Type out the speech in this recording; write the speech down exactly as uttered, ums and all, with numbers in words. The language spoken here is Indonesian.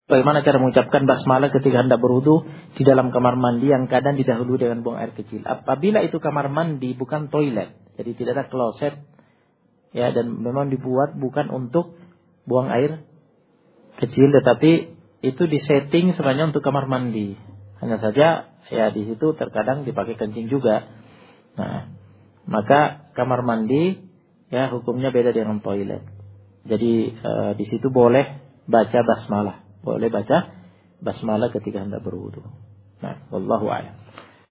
Bagaimana cara mengucapkan basmalah ketika hendak berwudu di dalam kamar mandi yang kadang didahului dengan buang air kecil. Apabila itu kamar mandi bukan toilet, jadi tidak ada kloset, ya, dan memang dibuat bukan untuk buang air kecil, tetapi itu disetting sebenarnya untuk kamar mandi. Hanya saja ya di situ terkadang dipakai kencing juga. Nah, maka kamar mandi ya hukumnya beda dengan toilet. Jadi e, di situ boleh baca basmalah. Boleh baca basmalah ketika hendak berwudu. Nah, wallahu a'lam.